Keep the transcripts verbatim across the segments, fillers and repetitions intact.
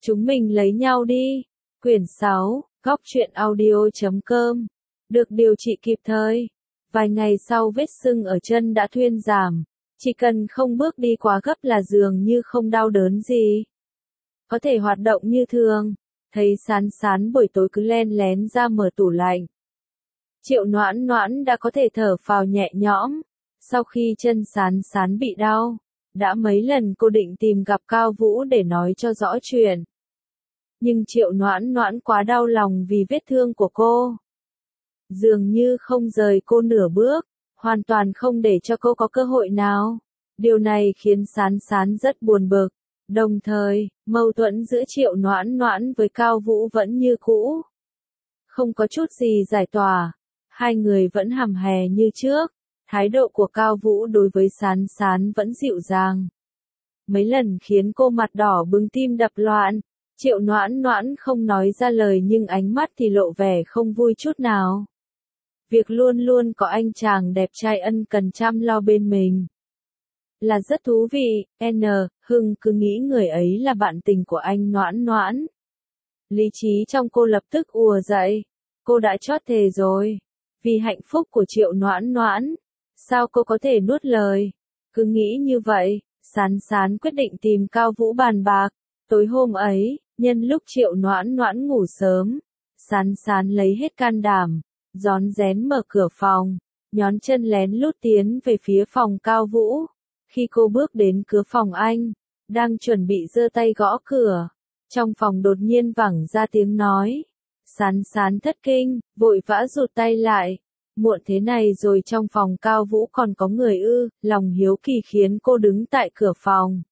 Chúng mình lấy nhau đi. Quyển sáu, góc truyện audio chấm com. Được điều trị kịp thời. Vài ngày sau vết sưng ở chân đã thuyên giảm. Chỉ cần không bước đi quá gấp là dường như không đau đớn gì. Có thể hoạt động như thường. Thấy Sán Sán buổi tối cứ len lén ra mở tủ lạnh. Triệu Noãn Noãn đã có thể thở phào nhẹ nhõm. Sau khi chân Sán Sán bị đau, đã mấy lần cô định tìm gặp Cao Vũ để nói cho rõ chuyện. Nhưng Triệu Noãn Noãn quá đau lòng vì vết thương của cô. Dường như không rời cô nửa bước, hoàn toàn không để cho cô có cơ hội nào. Điều này khiến Sán Sán rất buồn bực. Đồng thời, mâu thuẫn giữa Triệu Noãn Noãn với Cao Vũ vẫn như cũ. Không có chút gì giải tỏa. Hai người vẫn hầm hè như trước. Thái độ của Cao Vũ đối với Sán Sán vẫn dịu dàng. Mấy lần khiến cô mặt đỏ bừng tim đập loạn. Triệu Noãn Noãn không nói ra lời nhưng ánh mắt thì lộ vẻ không vui chút nào. Việc luôn luôn có anh chàng đẹp trai ân cần chăm lo bên mình là rất thú vị. N. Hưng cứ nghĩ người ấy là bạn tình của anh Noãn Noãn. Lý trí trong cô lập tức ùa dậy. Cô đã chót thề rồi. Vì hạnh phúc của Triệu Noãn Noãn. Sao cô có thể nuốt lời? Cứ nghĩ như vậy, Sán Sán quyết định tìm Cao Vũ bàn bạc. Tối hôm ấy, nhân lúc Triệu Noãn Noãn ngủ sớm, Sán Sán lấy hết can đảm, rón rén mở cửa phòng, nhón chân lén lút tiến về phía phòng Cao Vũ. Khi cô bước đến cửa phòng anh, đang chuẩn bị giơ tay gõ cửa, trong phòng đột nhiên vẳng ra tiếng nói. Sán Sán thất kinh, vội vã rụt tay lại. Muộn thế này rồi trong phòng Cao Vũ còn có người ư? Lòng hiếu kỳ khiến cô đứng tại cửa phòng.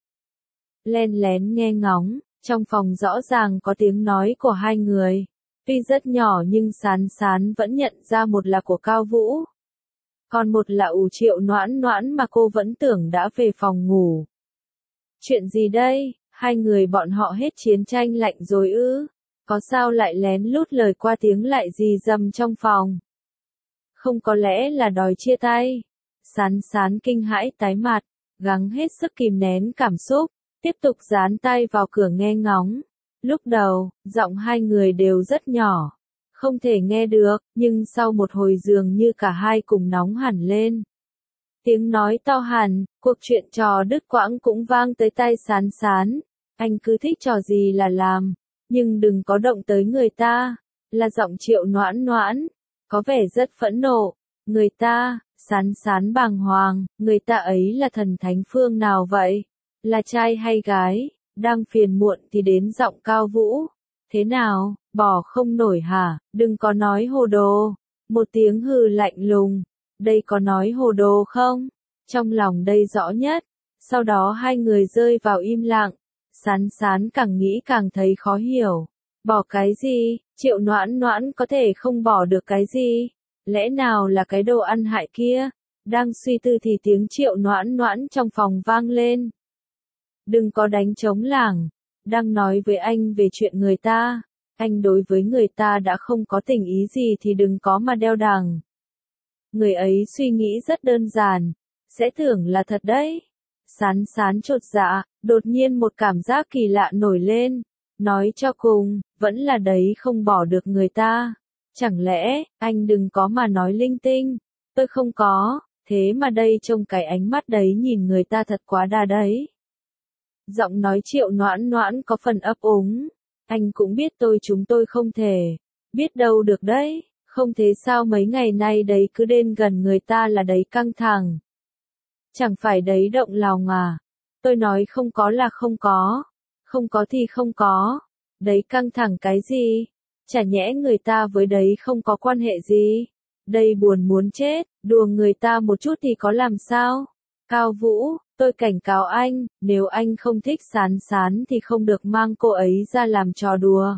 Len lén nghe ngóng, trong phòng rõ ràng có tiếng nói của hai người. Tuy rất nhỏ nhưng Sán Sán vẫn nhận ra một là của Cao Vũ. Còn một là ủ Triệu Noãn Noãn mà cô vẫn tưởng đã về phòng ngủ. Chuyện gì đây? Hai người bọn họ hết chiến tranh lạnh rồi ư? Có sao lại lén lút lời qua tiếng lại gì dầm trong phòng? Không có lẽ là đòi chia tay. Sán Sán kinh hãi tái mặt, gắng hết sức kìm nén cảm xúc, tiếp tục dán tay vào cửa nghe ngóng. Lúc đầu, giọng hai người đều rất nhỏ, không thể nghe được, nhưng sau một hồi dường như cả hai cùng nóng hẳn lên. Tiếng nói to hẳn, cuộc chuyện trò đứt quãng cũng vang tới tai Sán Sán. Anh cứ thích trò gì là làm, nhưng đừng có động tới người ta. Là giọng Triệu Noãn Noãn. Có vẻ rất phẫn nộ. Người ta, Sán Sán bàng hoàng, người ta ấy là thần thánh phương nào vậy? Là trai hay gái? Đang phiền muộn thì đến giọng Cao Vũ. Thế nào, bỏ không nổi hả? Đừng có nói hồ đồ. Một tiếng hừ lạnh lùng. Đây có nói hồ đồ không? Trong lòng đây rõ nhất. Sau đó hai người rơi vào im lặng. Sán Sán càng nghĩ càng thấy khó hiểu. Bỏ cái gì? Triệu Noãn Noãn có thể không bỏ được cái gì? Lẽ nào là cái đồ ăn hại kia? Đang suy tư thì tiếng Triệu Noãn Noãn trong phòng vang lên. Đừng có đánh trống lảng. Đang nói với anh về chuyện người ta. Anh đối với người ta đã không có tình ý gì thì đừng có mà đeo đằng. Người ấy suy nghĩ rất đơn giản. Sẽ tưởng là thật đấy. Sán Sán chột dạ, đột nhiên một cảm giác kỳ lạ nổi lên. Nói cho cùng, vẫn là đấy không bỏ được người ta. Chẳng lẽ, anh đừng có mà nói linh tinh. Tôi không có, thế mà đây trông cái ánh mắt đấy nhìn người ta thật quá đà đấy. Giọng nói Triệu Noãn Noãn có phần ấp úng. Anh cũng biết tôi chúng tôi không thể. Biết đâu được đấy, không thế sao mấy ngày nay đấy cứ đến gần người ta là đấy căng thẳng. Chẳng phải đấy động lòng à. Tôi nói không có là không có. Không có thì không có. Đấy căng thẳng cái gì? Chả nhẽ người ta với đấy không có quan hệ gì? Đây buồn muốn chết, đùa người ta một chút thì có làm sao? Cao Vũ, tôi cảnh cáo anh, nếu anh không thích Sán Sán thì không được mang cô ấy ra làm trò đùa.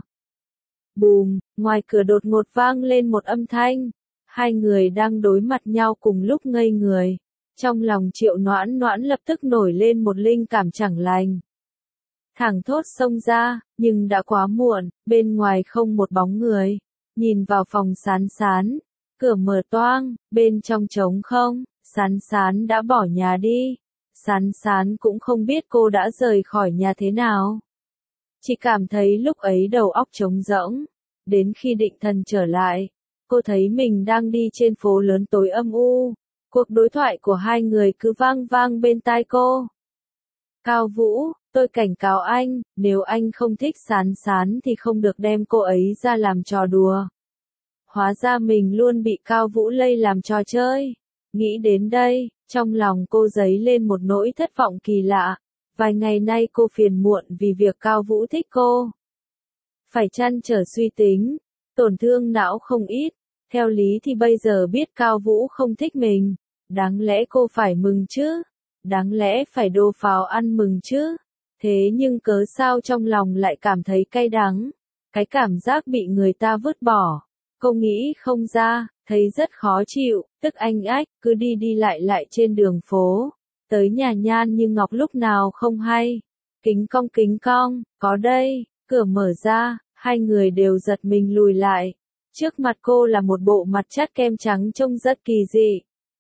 Bùm, ngoài cửa đột ngột vang lên một âm thanh. Hai người đang đối mặt nhau cùng lúc ngây người. Trong lòng Triệu Noãn Noãn lập tức nổi lên một linh cảm chẳng lành. Thẳng thốt xông ra, nhưng đã quá muộn, bên ngoài không một bóng người. Nhìn vào phòng Sán Sán, cửa mở toang, bên trong trống không, Sán Sán đã bỏ nhà đi. Sán Sán cũng không biết cô đã rời khỏi nhà thế nào. Chỉ cảm thấy lúc ấy đầu óc trống rỗng. Đến khi định thần trở lại, cô thấy mình đang đi trên phố lớn tối âm u. Cuộc đối thoại của hai người cứ vang vang bên tai cô. Cao Vũ, tôi cảnh cáo anh, nếu anh không thích Sán Sán thì không được đem cô ấy ra làm trò đùa. Hóa ra mình luôn bị Cao Vũ lây làm trò chơi. Nghĩ đến đây, trong lòng cô dấy lên một nỗi thất vọng kỳ lạ. Vài ngày nay cô phiền muộn vì việc Cao Vũ thích cô. Phải chăn trở suy tính, tổn thương não không ít. Theo lý thì bây giờ biết Cao Vũ không thích mình, đáng lẽ cô phải mừng chứ, đáng lẽ phải đô pháo ăn mừng chứ. Thế nhưng cớ sao trong lòng lại cảm thấy cay đắng, cái cảm giác bị người ta vứt bỏ. Cô nghĩ không ra, thấy rất khó chịu, tức anh ách, cứ đi đi lại lại trên đường phố. Tới nhà Nhan Như Ngọc lúc nào không hay. Kính cong kính cong, có đây, cửa mở ra, hai người đều giật mình lùi lại. Trước mặt cô là một bộ mặt chát kem trắng trông rất kỳ dị.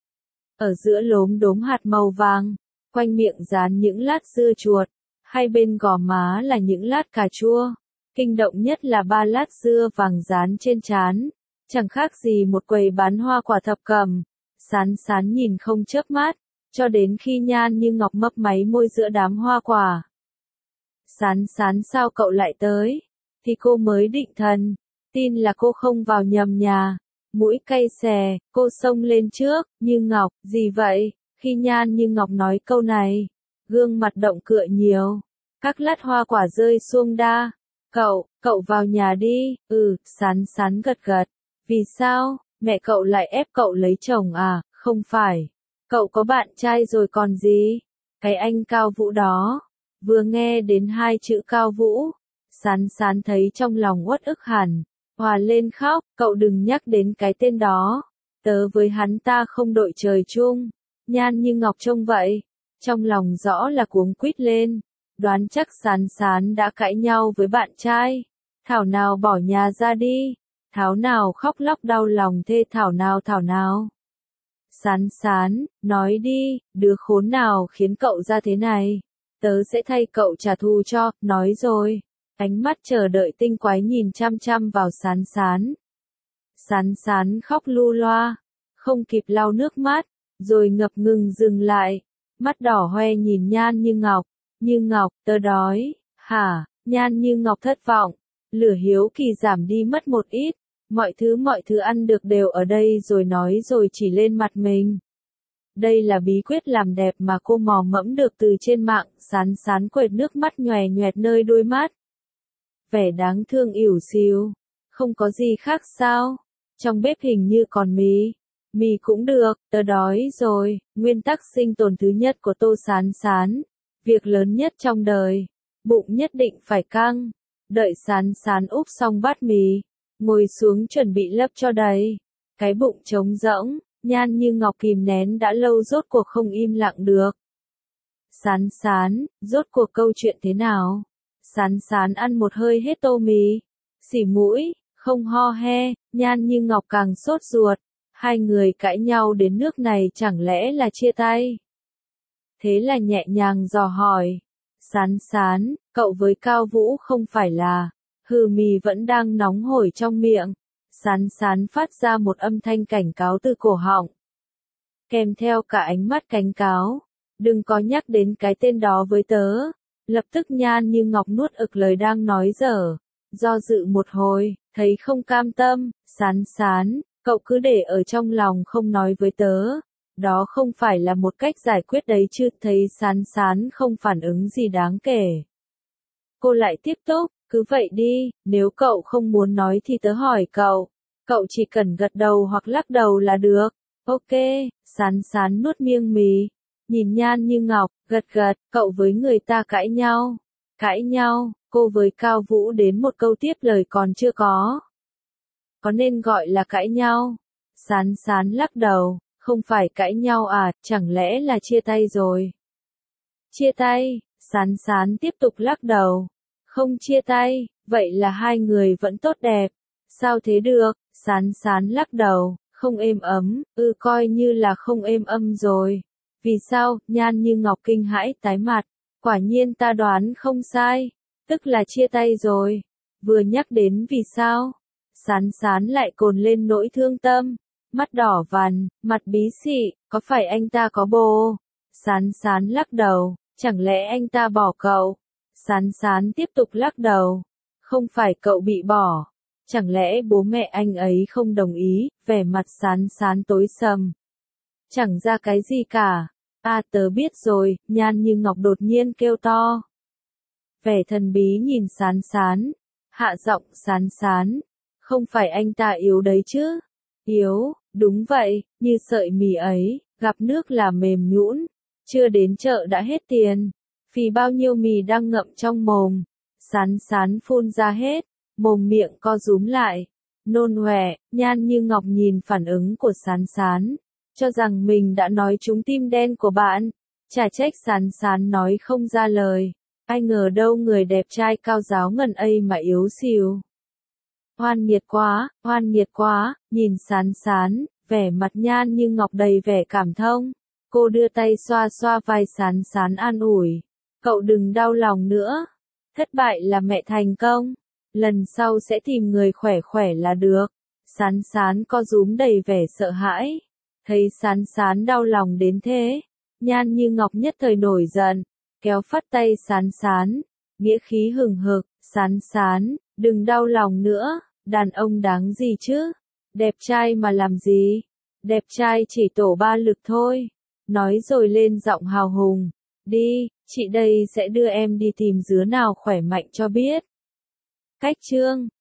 Ở giữa lốm đốm hạt màu vàng, quanh miệng dán những lát dưa chuột, hai bên gò má là những lát cà chua. Kinh động nhất là ba lát dưa vàng dán trên trán, chẳng khác gì một quầy bán hoa quả thập cẩm. Sán Sán nhìn không chớp mắt, cho đến khi Nhan Như Ngọc mấp máy môi giữa đám hoa quả. Sán Sán sao cậu lại tới? Thì cô mới định thần, tin là cô không vào nhầm nhà. Mũi cay xè, cô xông lên trước, Như Ngọc, gì vậy? Khi Nhan Như Ngọc nói câu này, gương mặt động cựa nhiều, các lát hoa quả rơi xuông đa. Cậu, cậu vào nhà đi, ừ, Sán Sán gật gật. Vì sao, mẹ cậu lại ép cậu lấy chồng à? Không phải, cậu có bạn trai rồi còn gì? Cái anh Cao Vũ đó. Vừa nghe đến hai chữ Cao Vũ, Sán Sán thấy trong lòng uất ức hẳn, hòa lên khóc, cậu đừng nhắc đến cái tên đó. Tớ với hắn ta không đội trời chung. Nhan Như Ngọc trông vậy, trong lòng rõ là cuống quýt lên, đoán chắc Sán Sán đã cãi nhau với bạn trai. Thảo nào bỏ nhà ra đi, thảo nào khóc lóc đau lòng thê thảo nào thảo nào. Sán Sán, nói đi, đứa khốn nào khiến cậu ra thế này? Tớ sẽ thay cậu trả thù cho, nói rồi. Ánh mắt chờ đợi tinh quái nhìn chăm chăm vào Sán Sán. Sán Sán khóc lu loa, không kịp lau nước mắt, rồi ngập ngừng dừng lại, mắt đỏ hoe nhìn Nhan Như Ngọc. Như Ngọc, tớ đói. Hả? Nhan Như Ngọc thất vọng, lửa hiếu kỳ giảm đi mất một ít. Mọi thứ mọi thứ ăn được đều ở đây rồi nói rồi chỉ lên mặt mình. Đây là bí quyết làm đẹp mà cô mò mẫm được từ trên mạng. Sán Sán quệt nước mắt nhòe nhoẹt nơi đôi mắt. Vẻ đáng thương ỉu xìu. Không có gì khác sao? Trong bếp hình như còn mì. Mì cũng được, tớ đói rồi. Nguyên tắc sinh tồn thứ nhất của Tô Sán Sán. Việc lớn nhất trong đời. Bụng nhất định phải căng. Đợi Sán Sán úp xong bát mì, ngồi xuống chuẩn bị lấp cho đầy. Cái bụng trống rỗng, Nhan Như Ngọc kìm nén đã lâu rốt cuộc không im lặng được. Sán Sán, rốt cuộc câu chuyện thế nào? Sán Sán ăn một hơi hết tô mì, xỉ mũi, không ho he. Nhan Như Ngọc càng sốt ruột. Hai người cãi nhau đến nước này chẳng lẽ là chia tay? Thế là nhẹ nhàng dò hỏi. Sán Sán, cậu với Cao Vũ không phải là... Hừ, mì vẫn đang nóng hổi trong miệng. Sán Sán phát ra một âm thanh cảnh cáo từ cổ họng, kèm theo cả ánh mắt cảnh cáo. Đừng có nhắc đến cái tên đó với tớ. Lập tức Nhan Như Ngọc nuốt ực lời đang nói dở. Do dự một hồi, thấy không cam tâm. Sán Sán, cậu cứ để ở trong lòng không nói với tớ. Đó không phải là một cách giải quyết đấy chứ. Thấy Sán Sán không phản ứng gì đáng kể, cô lại tiếp tục. Cứ vậy đi, nếu cậu không muốn nói thì tớ hỏi cậu. Cậu chỉ cần gật đầu hoặc lắc đầu là được. Ok, Sán Sán nuốt miếng mì, nhìn Nhan Như Ngọc, gật gật. Cậu với người ta cãi nhau. Cãi nhau, cô với Cao Vũ đến một câu tiếp lời còn chưa có. Có nên gọi là cãi nhau? Sán Sán lắc đầu, không phải cãi nhau à, chẳng lẽ là chia tay rồi? Chia tay, Sán Sán tiếp tục lắc đầu. Không chia tay, vậy là hai người vẫn tốt đẹp. Sao thế được? Sán Sán lắc đầu, không êm ấm, ừ coi như là không êm ấm rồi. Vì sao? Nhan Như Ngọc kinh hãi tái mặt. Quả nhiên ta đoán không sai. tức là chia tay rồi. Vừa nhắc đến vì sao, Sán Sán lại cồn lên nỗi thương tâm, mắt đỏ vằn, mặt bí xị, có phải anh ta có bồ? Sán Sán lắc đầu, chẳng lẽ anh ta bỏ cậu? Sán Sán tiếp tục lắc đầu, không phải cậu bị bỏ, chẳng lẽ bố mẹ anh ấy không đồng ý? Vẻ mặt Sán Sán tối sầm. Chẳng ra cái gì cả. À tớ biết rồi, Nhan Như Ngọc đột nhiên kêu to. Vẻ thần bí nhìn Sán Sán, hạ giọng Sán Sán, không phải anh ta yếu đấy chứ? Yếu, đúng vậy, như sợi mì ấy, gặp nước là mềm nhũn, chưa đến chợ đã hết tiền. Vì bao nhiêu mì đang ngậm trong mồm, Sán Sán phun ra hết, mồm miệng co rúm lại, nôn ọe. Nhan Như Ngọc nhìn phản ứng của Sán Sán, cho rằng mình đã nói trúng tim đen của bạn, chả trách Sán Sán nói không ra lời. Ai ngờ đâu người đẹp trai cao giáo ngần ấy mà yếu xìu. Oan nghiệt quá, oan nghiệt quá, nhìn Sán Sán, vẻ mặt Nhan Như Ngọc đầy vẻ cảm thông. Cô đưa tay xoa xoa vai Sán Sán an ủi. Cậu đừng đau lòng nữa. Thất bại là mẹ thành công. Lần sau sẽ tìm người khỏe khỏe là được. Sán Sán co rúm đầy vẻ sợ hãi. Thấy Sán Sán đau lòng đến thế, Nhan Như Ngọc nhất thời nổi giận, kéo phắt tay Sán Sán, nghĩa khí hừng hực. Sán Sán, đừng đau lòng nữa, đàn ông đáng gì chứ? Đẹp trai mà làm gì? Đẹp trai chỉ tổ ba lực thôi. Nói rồi lên giọng hào hùng. Đi, chị đây sẽ đưa em đi tìm dứa nào khỏe mạnh cho biết. Cách chương